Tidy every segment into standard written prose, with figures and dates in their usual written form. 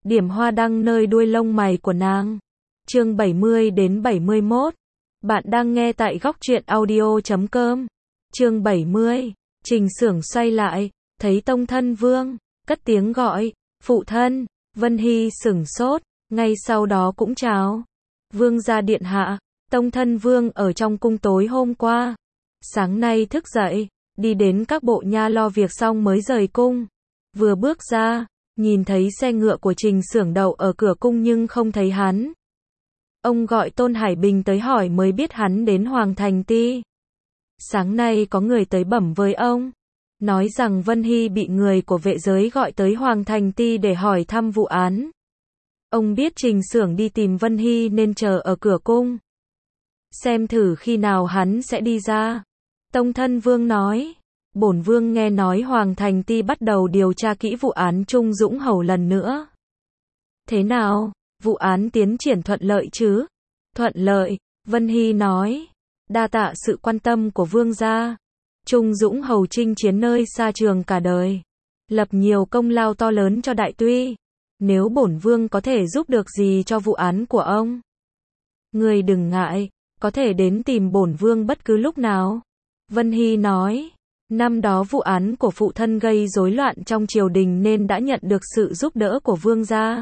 điểm hoa đăng nơi đuôi lông mày của nàng. Chương 70 đến 71. Bạn đang nghe tại góc truyện audio.com. Chương 70. Trình Xưởng xoay lại, thấy Tông Thân Vương, cất tiếng gọi, phụ thân. Vân Hy sửng sốt, ngay sau đó cũng chào. Vương gia điện hạ. Tông Thân Vương ở trong cung tối hôm qua. Sáng nay thức dậy, đi đến các bộ nha lo việc xong mới rời cung. Vừa bước ra, nhìn thấy xe ngựa của Trình Xưởng đậu ở cửa cung nhưng không thấy hắn. Ông gọi Tôn Hải Bình tới hỏi mới biết hắn đến Hoàng Thành Ti. Sáng nay có người tới bẩm với ông, nói rằng Vân Hy bị người của vệ giới gọi tới Hoàng Thành Ti để hỏi thăm vụ án. Ông biết Trình Xưởng đi tìm Vân Hy nên chờ ở cửa cung. Xem thử khi nào hắn sẽ đi ra. Tông Thân Vương nói, bổn vương nghe nói Hoàng Thành Ti bắt đầu điều tra kỹ vụ án Trung Dũng Hầu lần nữa. Thế nào, vụ án tiến triển thuận lợi chứ? Thuận lợi, Vân Hy nói. Đa tạ sự quan tâm của vương gia. Trung Dũng Hầu chinh chiến nơi xa trường cả đời, lập nhiều công lao to lớn cho Đại Tuy. Nếu bổn vương có thể giúp được gì cho vụ án của ông, người đừng ngại, có thể đến tìm bổn vương bất cứ lúc nào. Vân Hy nói, năm đó vụ án của phụ thân gây rối loạn trong triều đình nên đã nhận được sự giúp đỡ của vương gia.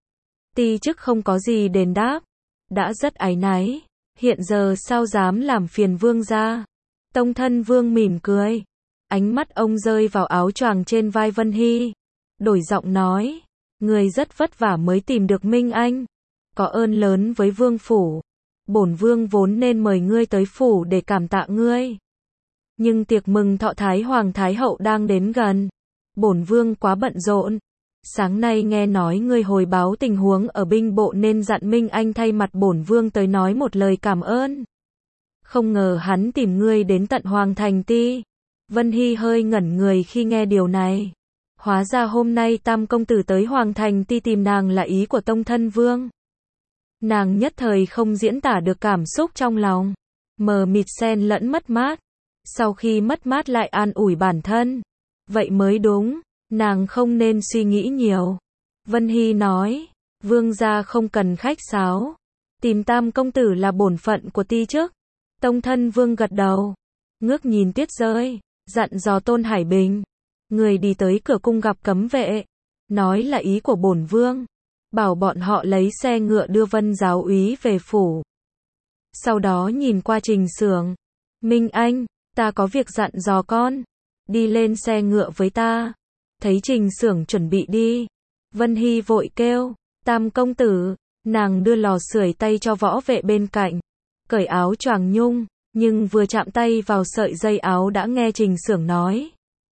Ti chức không có gì đền đáp, đã rất áy náy, hiện giờ sao dám làm phiền vương gia. Tông Thân Vương mỉm cười, ánh mắt ông rơi vào áo choàng trên vai Vân Hy, đổi giọng nói, người rất vất vả mới tìm được Minh Anh, có ơn lớn với vương phủ, bổn vương vốn nên mời ngươi tới phủ để cảm tạ ngươi. Nhưng tiệc mừng thọ Thái Hoàng Thái Hậu đang đến gần, bổn vương quá bận rộn. Sáng nay nghe nói ngươi hồi báo tình huống ở binh bộ nên dặn Minh Anh thay mặt bổn vương tới nói một lời cảm ơn. Không ngờ hắn tìm ngươi đến tận Hoàng Thành Ti. Vân Hy hơi ngẩn người khi nghe điều này. Hóa ra hôm nay Tam công tử tới Hoàng Thành Ti tìm nàng là ý của Tông Thân Vương. Nàng nhất thời không diễn tả được cảm xúc trong lòng, mờ mịt xen lẫn mất mát. Sau khi mất mát lại an ủi bản thân, vậy mới đúng, nàng không nên suy nghĩ nhiều. Vân Hy nói, vương gia không cần khách sáo, tìm Tam công tử là bổn phận của ti chức. Tông Thân Vương gật đầu, ngước nhìn tuyết rơi, dặn dò Tôn Hải Bình, người đi tới cửa cung gặp cấm vệ, nói là ý của bổn vương, bảo bọn họ lấy xe ngựa đưa Vân giáo úy về phủ. Sau đó nhìn qua Trình Xưởng, Minh Anh, ta có việc dặn dò con, đi lên xe ngựa với ta. Thấy Trình Xưởng chuẩn bị đi, Vân Hy vội kêu, Tam công tử. Nàng đưa lò sưởi tay cho võ vệ bên cạnh, cởi áo choàng nhung, nhưng vừa chạm tay vào sợi dây áo đã nghe Trình Xưởng nói,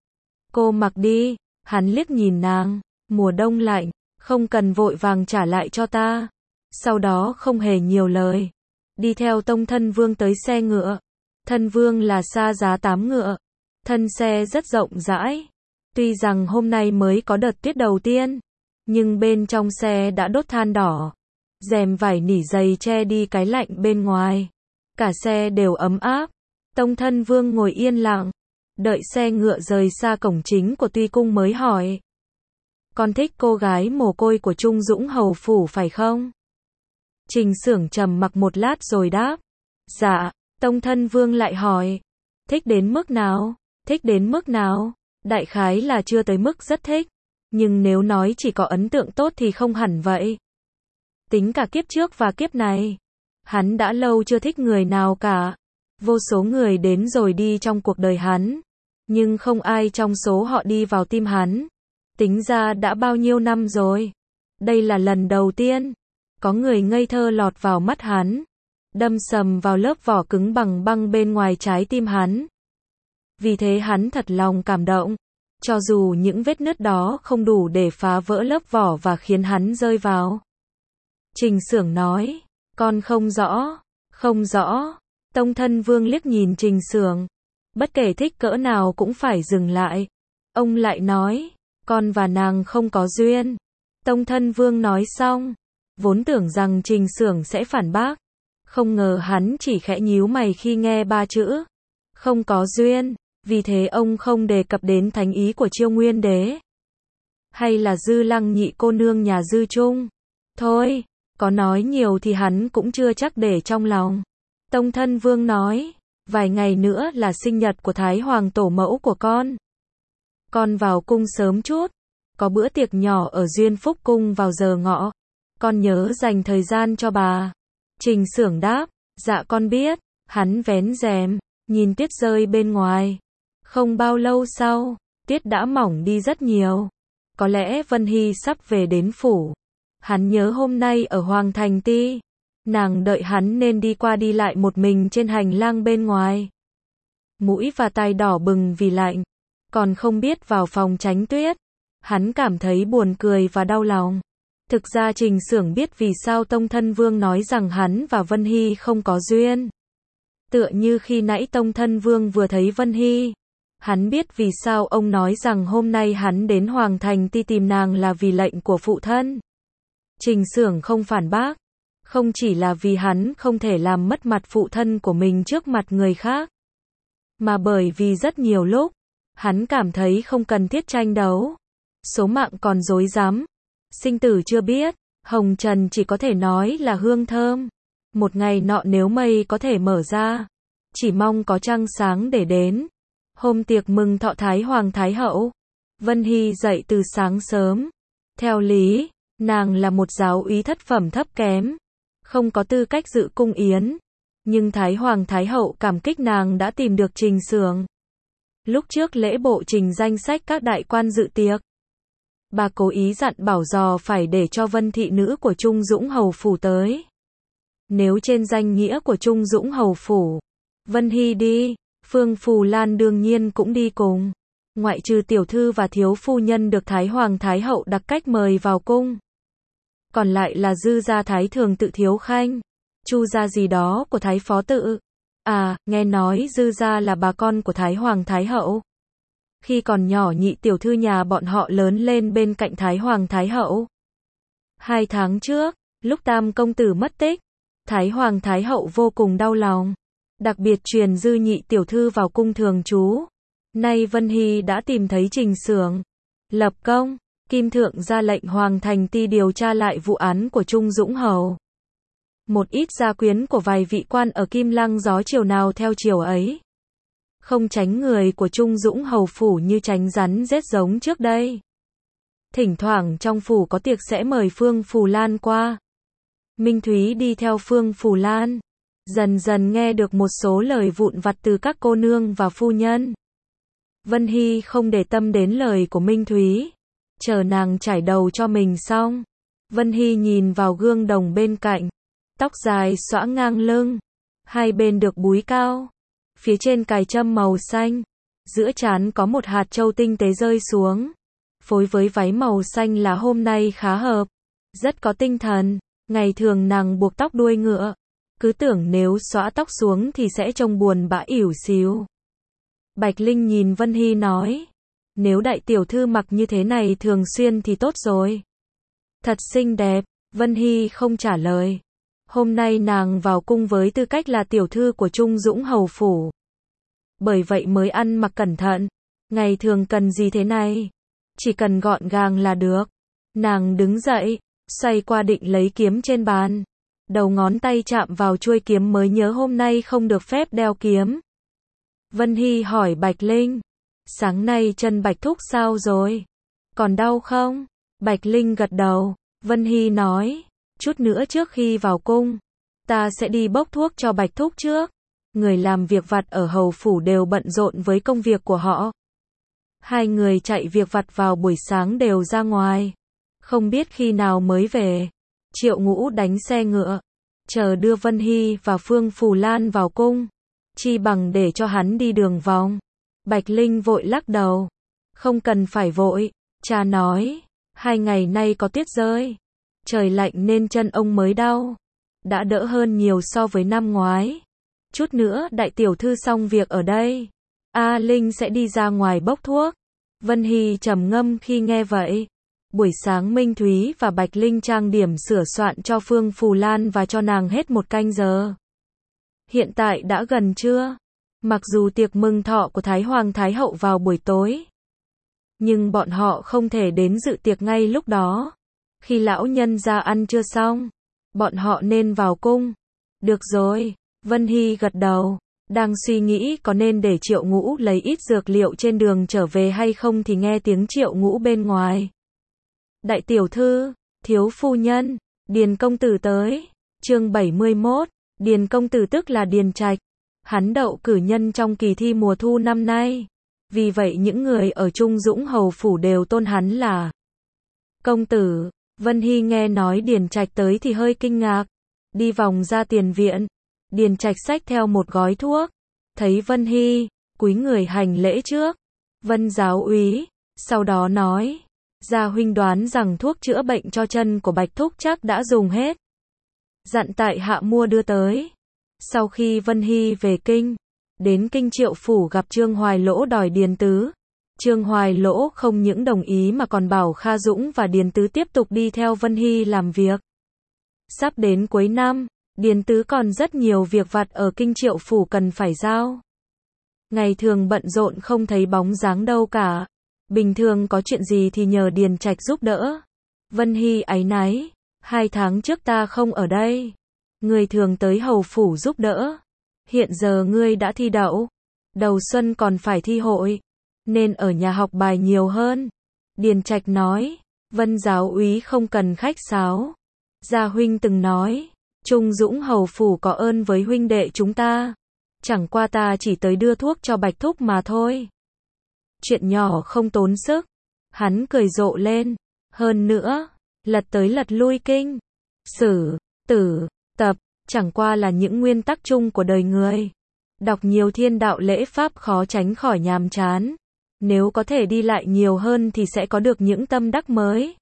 cô mặc đi. Hắn liếc nhìn nàng, mùa đông lạnh, không cần vội vàng trả lại cho ta. Sau đó không hề nhiều lời, đi theo Tông Thân Vương tới xe ngựa. Thân Vương là xa giá 8 ngựa, thân xe rất rộng rãi. Tuy rằng hôm nay mới có đợt tuyết đầu tiên, nhưng bên trong xe đã đốt than đỏ, rèm vải nỉ dày che đi cái lạnh bên ngoài. Cả xe đều ấm áp. Tông Thân Vương ngồi yên lặng, đợi xe ngựa rời xa cổng chính của Tuy cung mới hỏi, con thích cô gái mồ côi của Trung Dũng Hầu phủ phải không? Trình Xưởng trầm mặc một lát rồi đáp, dạ. Tông Thân Vương lại hỏi, thích đến mức nào? Thích đến mức nào? Đại khái là chưa tới mức rất thích, nhưng nếu nói chỉ có ấn tượng tốt thì không hẳn vậy. Tính cả kiếp trước và kiếp này, hắn đã lâu chưa thích người nào cả. Vô số người đến rồi đi trong cuộc đời hắn, nhưng không ai trong số họ đi vào tim hắn. Tính ra đã bao nhiêu năm rồi, đây là lần đầu tiên có người ngây thơ lọt vào mắt hắn, đâm sầm vào lớp vỏ cứng bằng băng bên ngoài trái tim hắn. Vì thế hắn thật lòng cảm động, cho dù những vết nứt đó không đủ để phá vỡ lớp vỏ và khiến hắn rơi vào. Trình Xưởng nói, con không rõ, không rõ. Tông Thân Vương liếc nhìn Trình Xưởng, bất kể thích cỡ nào cũng phải dừng lại. Ông lại nói, con và nàng không có duyên. Tông Thân Vương nói xong, vốn tưởng rằng Trình Xưởng sẽ phản bác, không ngờ hắn chỉ khẽ nhíu mày khi nghe 3 chữ không có duyên. Vì thế ông không đề cập đến thánh ý của Chiêu Nguyên Đế. Hay là Dư Lăng nhị cô nương nhà Dư Trung? Thôi, có nói nhiều thì hắn cũng chưa chắc để trong lòng. Tông Thân Vương nói, vài ngày nữa là sinh nhật của Thái Hoàng tổ mẫu của con. Con vào cung sớm chút, có bữa tiệc nhỏ ở Duyên Phúc Cung vào giờ ngọ. Con nhớ dành thời gian cho bà. Trình Xưởng đáp, dạ con biết. Hắn vén rèm, nhìn tuyết rơi bên ngoài. Không bao lâu sau, tuyết đã mỏng đi rất nhiều. Có lẽ Vân Hy sắp về đến phủ. Hắn nhớ hôm nay ở Hoàng Thành Ti, nàng đợi hắn nên đi qua đi lại một mình trên hành lang bên ngoài. Mũi và tai đỏ bừng vì lạnh, còn không biết vào phòng tránh tuyết. Hắn cảm thấy buồn cười và đau lòng. Thực ra Trình Xưởng biết vì sao Tông Thân Vương nói rằng hắn và Vân Hy không có duyên. Tựa như khi nãy Tông Thân Vương vừa thấy Vân Hy. Hắn biết vì sao ông nói rằng hôm nay hắn đến Hoàng Thành Ti tìm nàng là vì lệnh của phụ thân. Trình Xưởng không phản bác. Không chỉ là vì hắn không thể làm mất mặt phụ thân của mình trước mặt người khác. Mà bởi vì rất nhiều lúc, hắn cảm thấy không cần thiết tranh đấu. Số mạng còn rối rắm. Sinh tử chưa biết, hồng trần chỉ có thể nói là hương thơm. Một ngày nọ nếu mây có thể mở ra, chỉ mong có trăng sáng để đến. Hôm tiệc mừng thọ Thái Hoàng Thái Hậu, Vân Hy dậy từ sáng sớm. Theo lý, nàng là một giáo úy thất phẩm thấp kém, không có tư cách dự cung yến. Nhưng Thái Hoàng Thái Hậu cảm kích nàng đã tìm được Trình Xưởng. Lúc trước lễ bộ trình danh sách các đại quan dự tiệc. Bà cố ý dặn bảo dò phải để cho Vân thị nữ của Trung Dũng Hầu Phủ tới. Nếu trên danh nghĩa của Trung Dũng Hầu Phủ, Vân Hy đi, Phương Phù Lan đương nhiên cũng đi cùng. Ngoại trừ tiểu thư và thiếu phu nhân được Thái Hoàng Thái Hậu đặc cách mời vào cung. Còn lại là Dư gia Thái Thường tự Thiếu Khanh, Chu gia gì đó của Thái Phó tự. À, nghe nói Dư gia là bà con của Thái Hoàng Thái Hậu. Khi còn nhỏ nhị tiểu thư nhà bọn họ lớn lên bên cạnh Thái Hoàng Thái Hậu. 2 tháng trước, lúc Tam công tử mất tích, Thái Hoàng Thái Hậu vô cùng đau lòng. Đặc biệt truyền Dư nhị tiểu thư vào cung thường trú. Nay Vân Hy đã tìm thấy Trình Xưởng. Lập công, Kim Thượng ra lệnh Hoàng Thành Ti điều tra lại vụ án của Trung Dũng Hầu. Một ít gia quyến của vài vị quan ở Kim Lăng gió chiều nào theo chiều ấy. Không tránh người của Trung Dũng Hầu Phủ như tránh rắn rết giống trước đây. Thỉnh thoảng trong phủ có tiệc sẽ mời Phương Phù Lan qua. Minh Thúy đi theo Phương Phù Lan. Dần dần nghe được một số lời vụn vặt từ các cô nương và phu nhân. Vân Hy không để tâm đến lời của Minh Thúy. Chờ nàng chải đầu cho mình xong. Vân Hy nhìn vào gương đồng bên cạnh. Tóc dài xõa ngang lưng. Hai bên được búi cao. Phía trên cài trâm màu xanh. Giữa trán có một hạt châu tinh tế rơi xuống. Phối với váy màu xanh là hôm nay khá hợp. Rất có tinh thần. Ngày thường nàng buộc tóc đuôi ngựa. Cứ tưởng nếu xõa tóc xuống thì sẽ trông buồn bã ỉu xìu. Bạch Linh nhìn Vân Hy nói. Nếu đại tiểu thư mặc như thế này thường xuyên thì tốt rồi. Thật xinh đẹp. Vân Hy không trả lời. Hôm nay nàng vào cung với tư cách là tiểu thư của Trung Dũng Hầu Phủ. Bởi vậy mới ăn mặc cẩn thận. Ngày thường cần gì thế này? Chỉ cần gọn gàng là được. Nàng đứng dậy, xoay qua định lấy kiếm trên bàn. Đầu ngón tay chạm vào chuôi kiếm mới nhớ hôm nay không được phép đeo kiếm. Vân Hy hỏi Bạch Linh. Sáng nay chân Bạch Thúc sao rồi? Còn đau không? Bạch Linh gật đầu. Vân Hy nói. Chút nữa trước khi vào cung, ta sẽ đi bốc thuốc cho Bạch Thúc trước. Người làm việc vặt ở hầu phủ đều bận rộn với công việc của họ. Hai người chạy việc vặt vào buổi sáng đều ra ngoài. Không biết khi nào mới về. Triệu Ngũ đánh xe ngựa, chờ đưa Vân Hy và Phương Phù Lan vào cung. Chi bằng để cho hắn đi đường vòng. Bạch Linh vội lắc đầu. Không cần phải vội, cha nói. 2 ngày nay có tuyết rơi. Trời lạnh nên chân ông mới đau. Đã đỡ hơn nhiều so với năm ngoái. Chút nữa đại tiểu thư xong việc ở đây. A Linh sẽ đi ra ngoài bốc thuốc. Vân Hy trầm ngâm khi nghe vậy. Buổi sáng Minh Thúy và Bạch Linh trang điểm sửa soạn cho Phương Phù Lan và cho nàng hết 1 canh giờ. Hiện tại đã gần trưa. Mặc dù tiệc mừng thọ của Thái Hoàng Thái Hậu vào buổi tối. nhưng bọn họ không thể đến dự tiệc ngay lúc đó. Khi lão nhân ra ăn trưa xong, bọn họ nên vào cung. Được rồi, Vân Hy gật đầu, đang suy nghĩ có nên để Triệu Ngũ lấy ít dược liệu trên đường trở về hay không thì nghe tiếng Triệu Ngũ bên ngoài. Đại tiểu thư, thiếu phu nhân, Điền công tử tới. Chương 71, Điền công tử tức là Điền Trạch. Hắn đậu cử nhân trong kỳ thi mùa thu năm nay. Vì vậy những người ở Trung Dũng hầu phủ đều tôn hắn là công tử. Vân Hy nghe nói Điền Trạch tới thì hơi kinh ngạc. Đi vòng ra tiền viện, Điền Trạch xách theo một gói thuốc. Thấy Vân Hy, cúi người hành lễ trước. Vân giáo úy, sau đó nói, gia huynh đoán rằng thuốc chữa bệnh cho chân của Bạch thúc chắc đã dùng hết. Dặn tại hạ mua đưa tới. Sau khi Vân Hy về kinh, đến kinh Triệu phủ gặp Trương Hoài Lỗ đòi Điền Tứ. Trương Hoài Lỗ không những đồng ý mà còn bảo Kha Dũng và Điền Tứ tiếp tục đi theo Vân Hy làm việc. Sắp đến cuối năm, Điền Tứ còn rất nhiều việc vặt ở kinh Triệu phủ cần phải giao. Ngày thường bận rộn không thấy bóng dáng đâu cả. Bình thường có chuyện gì thì nhờ Điền Trạch giúp đỡ. Vân Hy áy náy, 2 tháng trước ta không ở đây. Ngươi thường tới hầu phủ giúp đỡ. Hiện giờ ngươi đã thi đậu. Đầu xuân còn phải thi hội. Nên ở nhà học bài nhiều hơn. Điền Trạch nói, Vân giáo úy không cần khách sáo. Gia huynh từng nói, Trung Dũng hầu phủ có ơn với huynh đệ chúng ta. Chẳng qua ta chỉ tới đưa thuốc cho Bạch thúc mà thôi. Chuyện nhỏ không tốn sức. Hắn cười rộ lên. Hơn nữa, lật tới lật lui kinh, sử, tử, tập, chẳng qua là những nguyên tắc chung của đời người. Đọc nhiều thiên đạo lễ pháp khó tránh khỏi nhàm chán. Nếu có thể đi lại nhiều hơn thì sẽ có được những tâm đắc mới.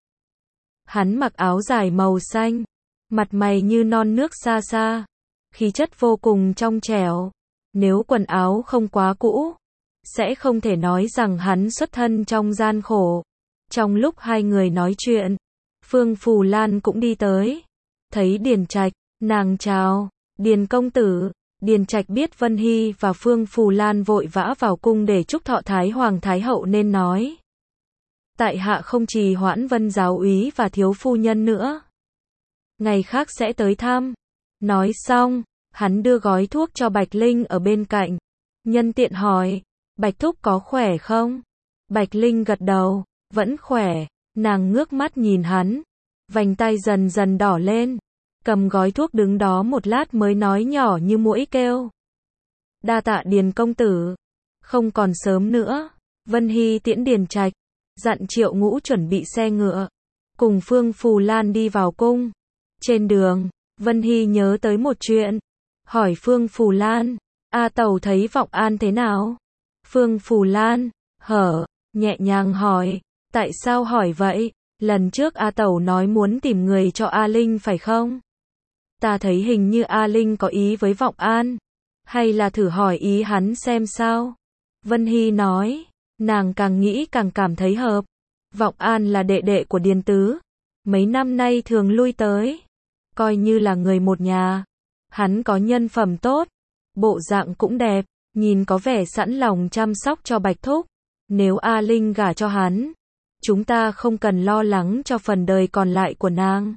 Hắn mặc áo dài màu xanh, mặt mày như non nước xa xa, khí chất vô cùng trong trẻo. Nếu quần áo không quá cũ, sẽ không thể nói rằng hắn xuất thân trong gian khổ. Trong lúc hai người nói chuyện, Phương Phù Lan cũng đi tới. Thấy Điền Trạch, nàng chào, Điền công tử. Điền Trạch biết Vân Hy và Phương Phù Lan vội vã vào cung để chúc thọ Thái Hoàng Thái Hậu nên nói. Tại hạ không trì hoãn Vân giáo úy và thiếu phu nhân nữa. Ngày khác sẽ tới thăm. Nói xong, hắn đưa gói thuốc cho Bạch Linh ở bên cạnh. Nhân tiện hỏi, Bạch thúc có khỏe không? Bạch Linh gật đầu, vẫn khỏe. Nàng ngước mắt nhìn hắn, vành tay dần dần đỏ lên, cầm gói thuốc đứng đó một lát mới nói nhỏ như muỗi kêu. Đa tạ Điền công tử. Không còn sớm nữa. Vân Hy tiễn Điền Trạch, dặn Triệu Ngũ chuẩn bị xe ngựa, cùng Phương Phù Lan đi vào cung. Trên đường, Vân Hy nhớ tới một chuyện, hỏi Phương Phù Lan, A Tẩu thấy Vọng An thế nào? Phương Phù Lan, nhẹ nhàng hỏi, tại sao hỏi vậy? Lần trước A Tẩu nói muốn tìm người cho A Linh phải không? Ta thấy hình như A Linh có ý với Vọng An. Hay là thử hỏi ý hắn xem sao? Vân Hy nói, nàng càng nghĩ càng cảm thấy hợp. Vọng An là đệ đệ của Điền Tứ. Mấy năm nay thường lui tới. Coi như là người một nhà. Hắn có nhân phẩm tốt. Bộ dạng cũng đẹp. Nhìn có vẻ sẵn lòng chăm sóc cho Bạch thúc. Nếu A Linh gả cho hắn, chúng ta không cần lo lắng cho phần đời còn lại của nàng.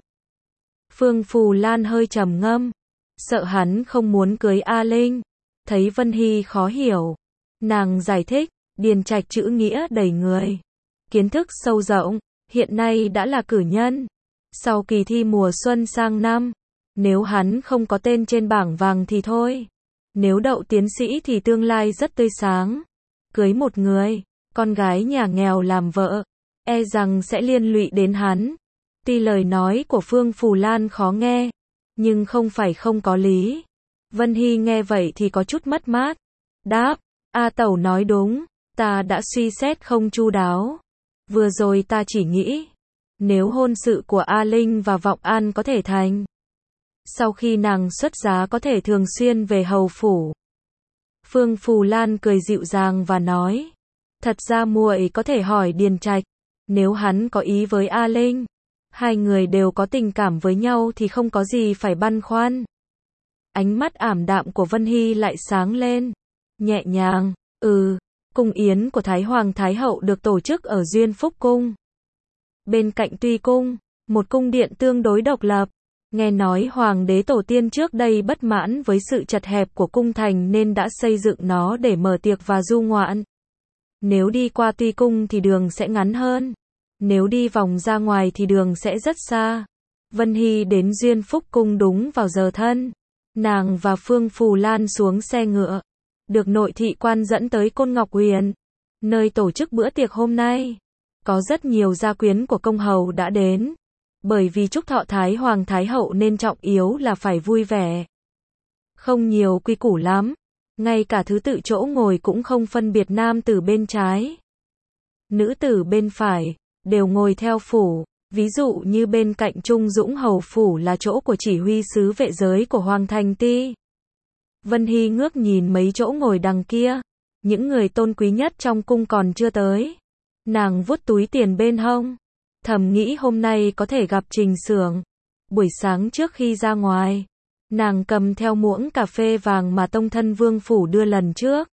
Phương Phù Lan hơi trầm ngâm, sợ hắn không muốn cưới A Linh. Thấy Vân Hy khó hiểu, nàng giải thích, Điền Trạch chữ nghĩa đầy người, kiến thức sâu rộng, hiện nay đã là cử nhân. Sau kỳ thi mùa xuân sang năm, nếu hắn không có tên trên bảng vàng thì thôi. Nếu đậu tiến sĩ thì tương lai rất tươi sáng. Cưới một người, con gái nhà nghèo làm vợ, e rằng sẽ liên lụy đến hắn. Tuy lời nói của Phương Phù Lan khó nghe, nhưng không phải không có lý. Vân Hy nghe vậy thì có chút mất mát. Đáp, A Tẩu nói đúng, ta đã suy xét không chu đáo. Vừa rồi ta chỉ nghĩ, nếu hôn sự của A Linh và Vọng An có thể thành, sau khi nàng xuất giá có thể thường xuyên về hầu phủ. Phương Phù Lan cười dịu dàng và nói, thật ra muội có thể hỏi Điền Trạch, nếu hắn có ý với A Linh, hai người đều có tình cảm với nhau thì không có gì phải băn khoăn. Ánh mắt ảm đạm của Vân Hy lại sáng lên, nhẹ nhàng, Cung yến của Thái Hoàng Thái Hậu được tổ chức ở Duyên Phúc Cung. Bên cạnh Tuy Cung, một cung điện tương đối độc lập. Nghe nói Hoàng đế tổ tiên trước đây bất mãn với sự chật hẹp của cung thành nên đã xây dựng nó để mở tiệc và du ngoạn. Nếu đi qua Tuy Cung thì đường sẽ ngắn hơn. Nếu đi vòng ra ngoài thì đường sẽ rất xa. Vân Hy đến Duyên Phúc Cung đúng vào giờ thân. Nàng và Phương Phù Lan xuống xe ngựa, được nội thị quan dẫn tới Côn Ngọc Huyền, nơi tổ chức bữa tiệc hôm nay. Có rất nhiều gia quyến của công hầu đã đến. Bởi vì chúc thọ Thái Hoàng Thái Hậu nên trọng yếu là phải vui vẻ. Không nhiều quy củ lắm. Ngay cả thứ tự chỗ ngồi cũng không phân biệt nam tử bên trái, nữ tử bên phải, đều ngồi theo phủ. Ví dụ như bên cạnh Trung Dũng hầu phủ là chỗ của chỉ huy sứ vệ giới của Hoàng Thành Ti. Vân Hy ngước nhìn mấy chỗ ngồi đằng kia. Những người tôn quý nhất trong cung còn chưa tới. Nàng vuốt túi tiền bên hông, thầm nghĩ hôm nay có thể gặp Trình Xưởng. Buổi sáng trước khi ra ngoài, nàng cầm theo muỗng cà phê vàng mà tông thân vương phủ đưa lần trước.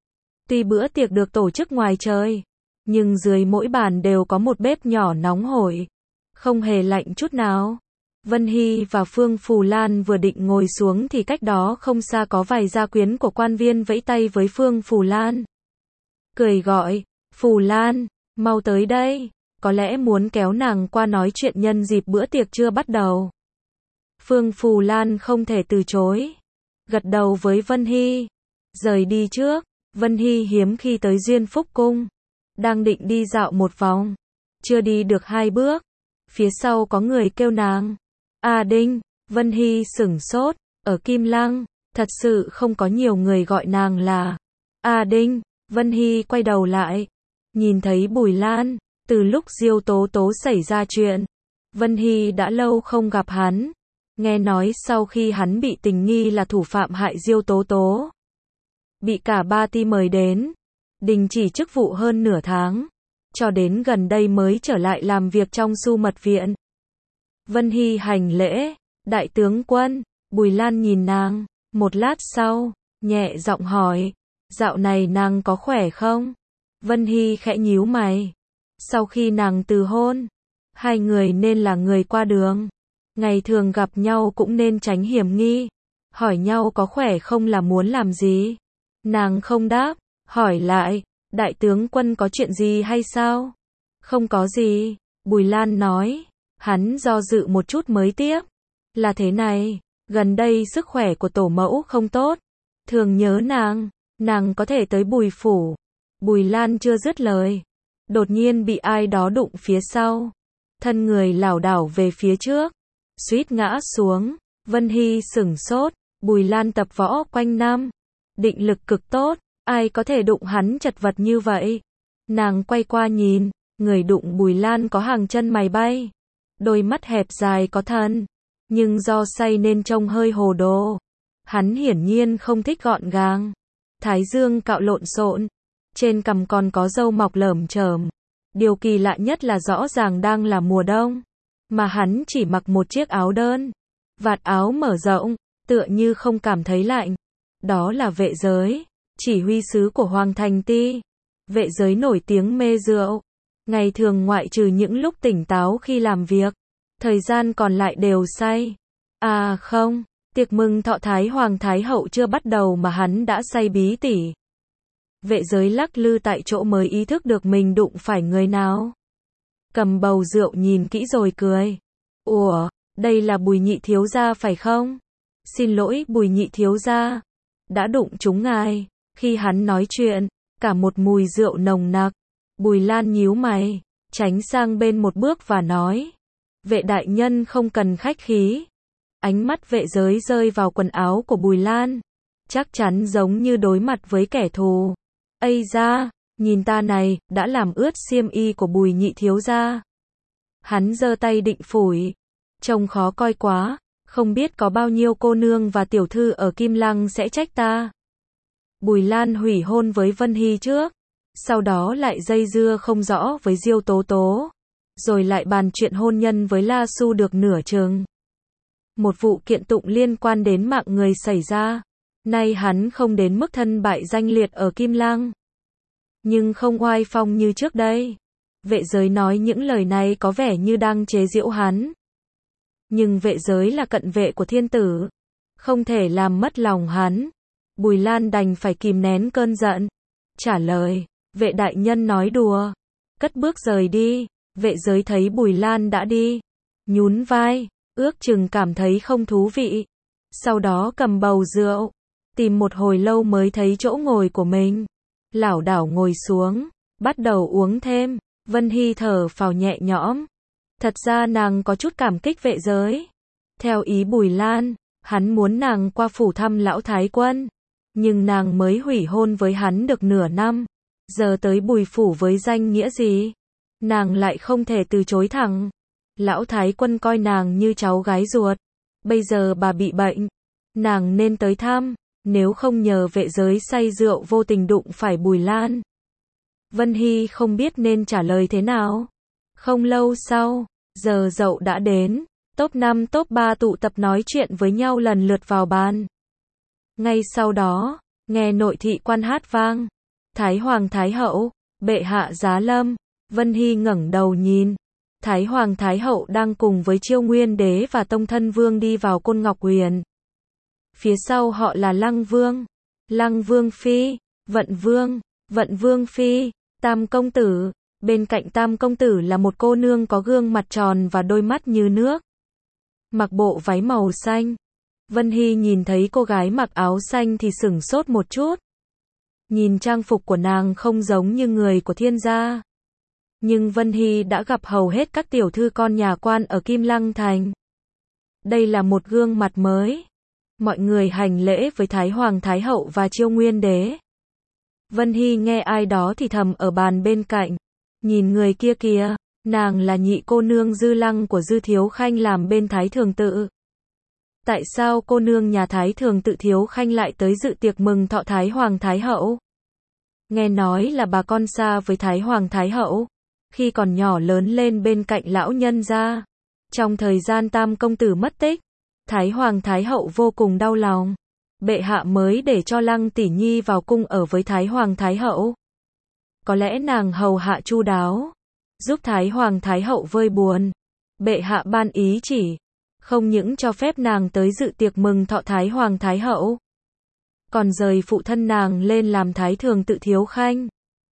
Tuy bữa tiệc được tổ chức ngoài trời, nhưng dưới mỗi bàn đều có một bếp nhỏ nóng hổi, không hề lạnh chút nào. Vân Hy và Phương Phù Lan vừa định ngồi xuống thì cách đó không xa có vài gia quyến của quan viên vẫy tay với Phương Phù Lan, cười gọi, Phù Lan, mau tới đây, có lẽ muốn kéo nàng qua nói chuyện nhân dịp bữa tiệc chưa bắt đầu. Phương Phù Lan không thể từ chối, gật đầu với Vân Hy, rời đi trước. Vân Hy hiếm khi tới Duyên Phúc Cung, đang định đi dạo một vòng, chưa đi được 2 bước, phía sau có người kêu nàng, A Đinh. Vân Hy sửng sốt, ở Kim Lăng, thật sự không có nhiều người gọi nàng là A Đinh. Vân Hy quay đầu lại, nhìn thấy Bùi Lan. Từ lúc Diêu Tố Tố xảy ra chuyện, Vân Hy đã lâu không gặp hắn. Nghe nói sau khi hắn bị tình nghi là thủ phạm hại Diêu Tố Tố, bị cả Ba Ti mời đến, đình chỉ chức vụ hơn nửa tháng, cho đến gần đây mới trở lại làm việc trong Su Mật Viện. Vân Hy hành lễ, đại tướng quân. Bùi Lan nhìn nàng, một lát sau, nhẹ giọng hỏi, dạo này nàng có khỏe không? Vân Hy khẽ nhíu mày. Sau khi nàng từ hôn, hai người nên là người qua đường, ngày thường gặp nhau cũng nên tránh hiểm nghi. Hỏi nhau có khỏe không là muốn làm gì? Nàng không đáp, hỏi lại, đại tướng quân có chuyện gì hay sao? Không có gì, Bùi Lan nói. Hắn do dự một chút mới tiếp, là thế này, gần đây sức khỏe của tổ mẫu không tốt, thường nhớ nàng có thể tới Bùi phủ. Bùi Lan chưa dứt lời, đột nhiên bị ai đó đụng phía sau, thân người lảo đảo về phía trước, suýt ngã xuống. Vân Hy sửng sốt. Bùi Lan tập võ quanh năm, định lực cực tốt, ai có thể đụng hắn chật vật như vậy? Nàng quay qua nhìn, người đụng Bùi Lan có hàng chân mày bay, đôi mắt hẹp dài có thần, nhưng do say nên trông hơi hồ đồ. Hắn hiển nhiên không thích gọn gàng, thái dương cạo lộn xộn, trên cằm còn có râu mọc lởm chởm. Điều kỳ lạ nhất là rõ ràng đang là mùa đông, mà hắn chỉ mặc một chiếc áo đơn, vạt áo mở rộng, tựa như không cảm thấy lạnh. Đó là vệ giới, chỉ huy sứ của Hoàng Thành Ti. Vệ giới nổi tiếng mê rượu, ngày thường ngoại trừ những lúc tỉnh táo khi làm việc, thời gian còn lại đều say. À không, tiệc mừng thọ Thái Hoàng Thái Hậu chưa bắt đầu mà hắn đã say bí tỉ. Vệ giới lắc lư tại chỗ mới ý thức được mình đụng phải người nào. Cầm bầu rượu nhìn kỹ rồi cười. Ủa, đây là Bùi nhị thiếu gia phải không? Xin lỗi Bùi nhị thiếu gia, đã đụng trúng ngài. Khi hắn nói chuyện, cả một mùi rượu nồng nặc. Bùi Lan nhíu mày, tránh sang bên một bước và nói, vệ đại nhân không cần khách khí. Ánh mắt vệ giới rơi vào quần áo của Bùi Lan, chắc chắn giống như đối mặt với kẻ thù. Ây da, nhìn ta này, đã làm ướt xiêm y của Bùi nhị thiếu gia. Hắn giơ tay định phủi, trông khó coi quá, không biết có bao nhiêu cô nương và tiểu thư ở Kim Lăng sẽ trách ta. Bùi Lan hủy hôn với Vân Hy trước, sau đó lại dây dưa không rõ với Diêu Tố Tố, rồi lại bàn chuyện hôn nhân với La Su được nửa chừng. Một vụ kiện tụng liên quan đến mạng người xảy ra, nay hắn không đến mức thân bại danh liệt ở Kim Lăng. nhưng không oai phong như trước đây. Vệ giới nói những lời này có vẻ như đang chế giễu hắn. Nhưng vệ giới là cận vệ của thiên tử, không thể làm mất lòng hắn. Bùi Lan đành phải kìm nén cơn giận, trả lời, vệ đại nhân nói đùa, cất bước rời đi. Vệ giới thấy Bùi Lan đã đi, nhún vai, ước chừng cảm thấy không thú vị. Sau đó cầm bầu rượu, tìm một hồi lâu mới thấy chỗ ngồi của mình. Lảo đảo ngồi xuống, bắt đầu uống thêm. Vân Hy thở phào nhẹ nhõm. Thật ra nàng có chút cảm kích vệ giới. Theo ý Bùi Lan, hắn muốn nàng qua phủ thăm lão thái quân. Nhưng nàng mới hủy hôn với hắn được nửa năm. Giờ tới Bùi phủ với danh nghĩa gì? Nàng lại không thể từ chối thẳng. Lão thái quân coi nàng như cháu gái ruột. Bây giờ bà bị bệnh, nàng nên tới thăm. Nếu không nhờ vệ giới say rượu vô tình đụng phải Bùi Lan. Vân Hy không biết nên trả lời thế nào. Không lâu sau, giờ dậu đã đến. Top 5 top 3 tụ tập nói chuyện với nhau lần lượt vào bàn. Ngay sau đó, nghe nội thị quan hát vang. Thái Hoàng Thái Hậu, bệ hạ giá lâm. Vân Hy ngẩng đầu nhìn. Thái Hoàng Thái Hậu đang cùng với Chiêu Nguyên Đế và Tông Thân Vương đi vào Côn Ngọc Huyền. Phía sau họ là Lăng Vương, Lăng Vương Phi, Vận Vương Phi, Tam Công Tử. Bên cạnh Tam Công Tử là một cô nương có gương mặt tròn và đôi mắt như nước. Mặc bộ váy màu xanh. Vân Hy nhìn thấy cô gái mặc áo xanh thì sửng sốt một chút. Nhìn trang phục của nàng không giống như người của thiên gia. Nhưng Vân Hy đã gặp hầu hết các tiểu thư con nhà quan ở Kim Lăng Thành. Đây là một gương mặt mới. Mọi người hành lễ với Thái Hoàng Thái Hậu và Chiêu Nguyên Đế. Vân Hy nghe ai đó thì thầm ở bàn bên cạnh. Nhìn người kia kìa, nàng là nhị cô nương Dư Lăng của Dư Thiếu Khanh làm bên Thái Thường Tự. Tại sao cô nương nhà Thái Thường Tự Thiếu Khanh lại tới dự tiệc mừng thọ Thái Hoàng Thái Hậu? Nghe nói là bà con xa với Thái Hoàng Thái Hậu. Khi còn nhỏ lớn lên bên cạnh lão nhân gia. Trong thời gian Tam Công Tử mất tích, Thái Hoàng Thái Hậu vô cùng đau lòng. Bệ hạ mới để cho Lăng tỷ nhi vào cung ở với Thái Hoàng Thái Hậu. Có lẽ nàng hầu hạ chu đáo, giúp Thái Hoàng Thái Hậu vơi buồn. Bệ hạ ban ý chỉ, không những cho phép nàng tới dự tiệc mừng thọ Thái Hoàng Thái Hậu, còn rời phụ thân nàng lên làm Thái Thường Tự Thiếu Khanh.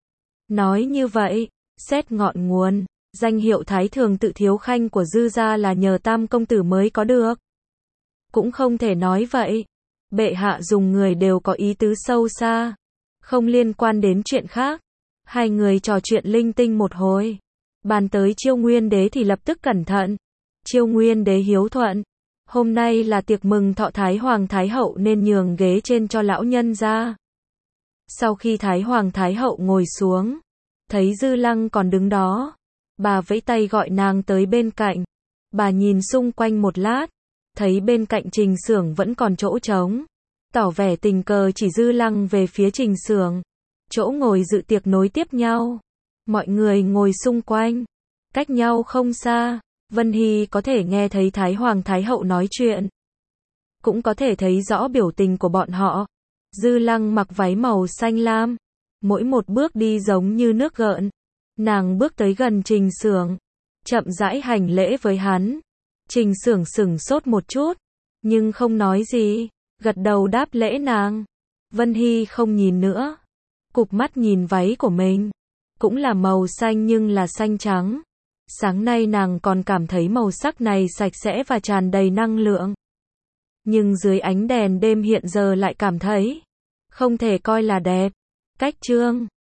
Nói như vậy, xét ngọn nguồn, danh hiệu Thái Thường Tự Thiếu Khanh của Dư gia là nhờ Tam Công Tử mới có được. Cũng không thể nói vậy. Bệ hạ dùng người đều có ý tứ sâu xa, không liên quan đến chuyện khác. Hai người trò chuyện linh tinh một hồi. Bàn tới Chiêu Nguyên Đế thì lập tức cẩn thận. Chiêu Nguyên Đế hiếu thuận. Hôm nay là tiệc mừng thọ Thái Hoàng Thái Hậu nên nhường ghế trên cho lão nhân ra. Sau khi Thái Hoàng Thái Hậu ngồi xuống, thấy Dư Lăng còn đứng đó. Bà vẫy tay gọi nàng tới bên cạnh. Bà nhìn xung quanh một lát, thấy bên cạnh Trình Xưởng vẫn còn chỗ trống. Tỏ vẻ tình cờ chỉ Dư Lăng về phía Trình Xưởng. Chỗ ngồi dự tiệc nối tiếp nhau. Mọi người ngồi xung quanh, cách nhau không xa. Vân Hy có thể nghe thấy Thái Hoàng Thái Hậu nói chuyện, cũng có thể thấy rõ biểu tình của bọn họ. Dư Lăng mặc váy màu xanh lam, mỗi một bước đi giống như nước gợn. Nàng bước tới gần Trình Xưởng, chậm rãi hành lễ với hắn. Trình Xưởng sửng sốt một chút, nhưng không nói gì, gật đầu đáp lễ nàng. Vân Hy không nhìn nữa, cụp mắt nhìn váy của mình, cũng là màu xanh nhưng là xanh trắng. Sáng nay nàng còn cảm thấy màu sắc này sạch sẽ và tràn đầy năng lượng. Nhưng dưới ánh đèn đêm hiện giờ lại cảm thấy không thể coi là đẹp. Cách chương